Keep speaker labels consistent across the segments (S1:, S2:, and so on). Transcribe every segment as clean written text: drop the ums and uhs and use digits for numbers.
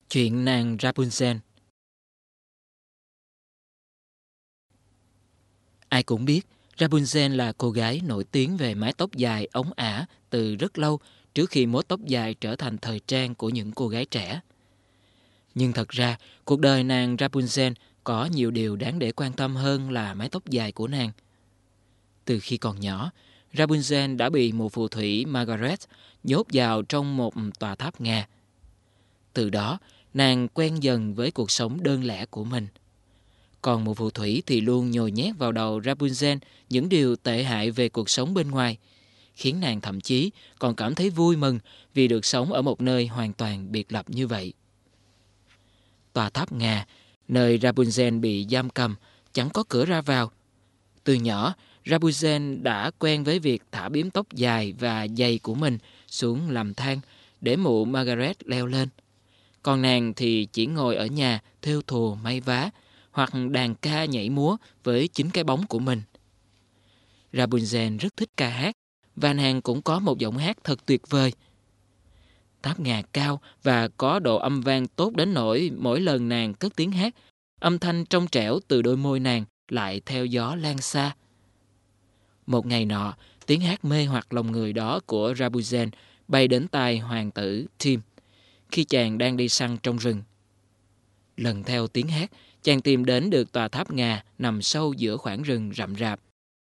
S1: Chuyện nàng Rapunzel. Ai cũng biết Rapunzel là cô gái nổi tiếng về mái tóc dài óng ả từ rất lâu trước khi mốt tóc dài trở thành thời trang của những cô gái trẻ. Nhưng thật ra, cuộc đời nàng Rapunzel có nhiều điều đáng để quan tâm hơn là mái tóc dài của nàng. Từ khi còn nhỏ, Rapunzel đã bị mụ phù thủy Margaret nhốt vào trong một tòa tháp ngà. Từ đó, nàng quen dần với cuộc sống đơn lẻ của mình. Còn mụ phù thủy thì luôn nhồi nhét vào đầu Rapunzel những điều tệ hại về cuộc sống bên ngoài, khiến nàng thậm chí còn cảm thấy vui mừng vì được sống ở một nơi hoàn toàn biệt lập như vậy. Tòa tháp ngà, nơi Rapunzel bị giam cầm, chẳng có cửa ra vào. Từ nhỏ, Rapunzel đã quen với việc thả bím tóc dài và dày của mình xuống làm thang để mụ Margaret leo lên. Còn nàng thì chỉ ngồi ở nhà thêu thùa may vá hoặc đàn ca nhảy múa với chính cái bóng của mình. Rapunzel rất thích ca hát và nàng cũng có một giọng hát thật tuyệt vời. Tháp ngà cao và có độ âm vang tốt đến nỗi mỗi lần nàng cất tiếng hát, âm thanh trong trẻo từ đôi môi nàng lại theo gió lan xa. Một ngày nọ, tiếng hát mê hoặc lòng người đó của Rapunzel bay đến tai hoàng tử Tim khi chàng đang đi săn trong rừng. Lần theo tiếng hát, chàng tìm đến được tòa tháp ngà nằm sâu giữa khoảng rừng rậm rạp.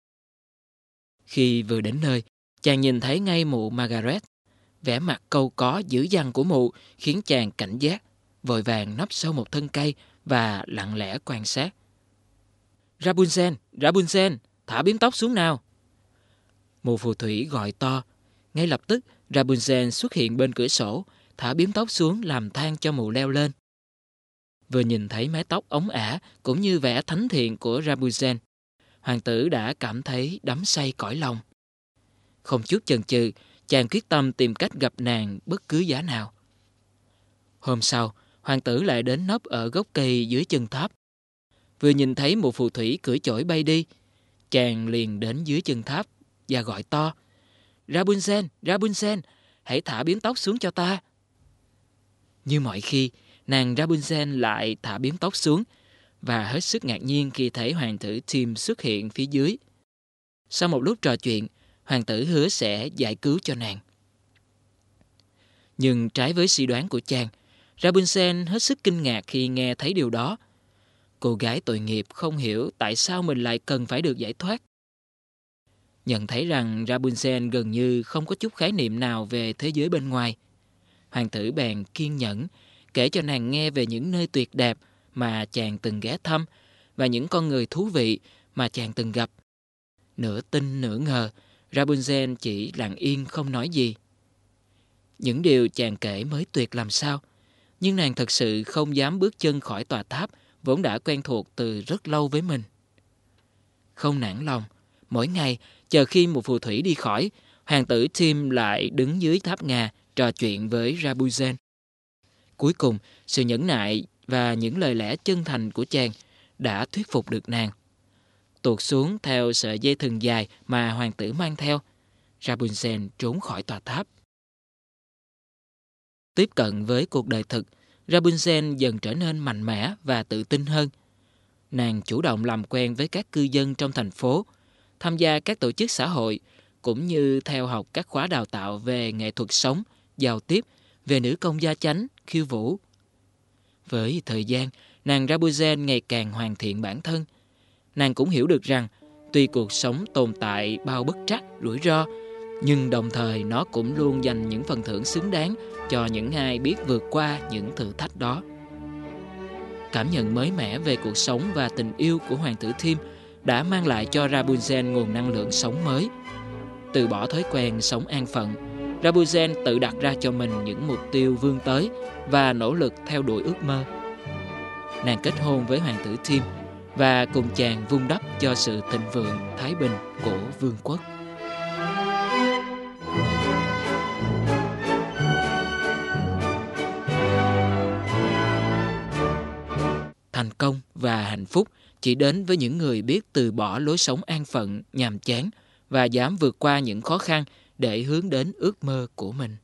S1: Khi vừa đến nơi, chàng nhìn thấy ngay mụ Margaret. Vẻ mặt cau có dữ dằn của mụ khiến chàng cảnh giác, vội vàng nấp sau một thân cây và lặng lẽ quan sát. Rapunzel, Rapunzel, thả bím tóc xuống nào. Mụ phù thủy gọi to. Ngay lập tức, Rapunzel xuất hiện bên cửa sổ, thả bím tóc xuống làm thang cho mụ leo lên. Vừa nhìn thấy mái tóc óng ả cũng như vẻ thánh thiện của Rapunzel, hoàng tử đã cảm thấy đắm say cõi lòng. Không chút chần chừ, chàng quyết tâm tìm cách gặp nàng bất cứ giá nào. Hôm sau, hoàng tử lại đến nấp ở gốc cây dưới chân tháp. Vừa nhìn thấy một phù thủy cưỡi chổi bay đi, chàng liền đến dưới chân tháp và gọi to. Rapunzel, Rapunzel, hãy thả bím tóc xuống cho ta. Như mọi khi, nàng Rapunzel lại thả bím tóc xuống và hết sức ngạc nhiên khi thấy hoàng tử Tim xuất hiện phía dưới. Sau một lúc trò chuyện, hoàng tử hứa sẽ giải cứu cho nàng. Nhưng trái với suy đoán của chàng, Rapunzel hết sức kinh ngạc khi nghe thấy điều đó. Cô gái tội nghiệp không hiểu tại sao mình lại cần phải được giải thoát. Nhận thấy rằng Rapunzel gần như không có chút khái niệm nào về thế giới bên ngoài, hoàng tử bèn kiên nhẫn kể cho nàng nghe về những nơi tuyệt đẹp mà chàng từng ghé thăm và những con người thú vị mà chàng từng gặp. Nửa tin nửa ngờ, Rapunzel chỉ lặng yên không nói gì. Những điều chàng kể mới tuyệt làm sao, nhưng nàng thật sự không dám bước chân khỏi tòa tháp vốn đã quen thuộc từ rất lâu với mình. Không nản lòng, mỗi ngày chờ khi một phù thủy đi khỏi, hoàng tử Tim lại đứng dưới tháp ngà trò chuyện với Rapunzel. Cuối cùng, sự nhẫn nại và những lời lẽ chân thành của chàng đã thuyết phục được nàng. Tuột xuống theo sợi dây thừng dài mà hoàng tử mang theo, Rapunzel trốn khỏi tòa tháp. Tiếp cận với cuộc đời thực, Rapunzel dần trở nên mạnh mẽ và tự tin hơn. Nàng chủ động làm quen với các cư dân trong thành phố, tham gia các tổ chức xã hội, cũng như theo học các khóa đào tạo về nghệ thuật sống, giao tiếp, về nữ công gia chánh, khiêu vũ. Với thời gian, nàng Rapunzel ngày càng hoàn thiện bản thân. Nàng cũng hiểu được rằng, tuy cuộc sống tồn tại bao bất trắc, rủi ro, nhưng đồng thời nó cũng luôn dành những phần thưởng xứng đáng cho những ai biết vượt qua những thử thách đó. Cảm nhận mới mẻ về cuộc sống và tình yêu của hoàng tử Tim đã mang lại cho Rapunzel nguồn năng lượng sống mới. Từ bỏ thói quen sống an phận, Rapunzel tự đặt ra cho mình những mục tiêu vươn tới và nỗ lực theo đuổi ước mơ. Nàng kết hôn với hoàng tử Tim và cùng chàng vun đắp cho sự thịnh vượng, thái bình của vương quốc. Thành công và hạnh phúc chỉ đến với những người biết từ bỏ lối sống an phận, nhàm chán và dám vượt qua những khó khăn để hướng đến ước mơ của mình.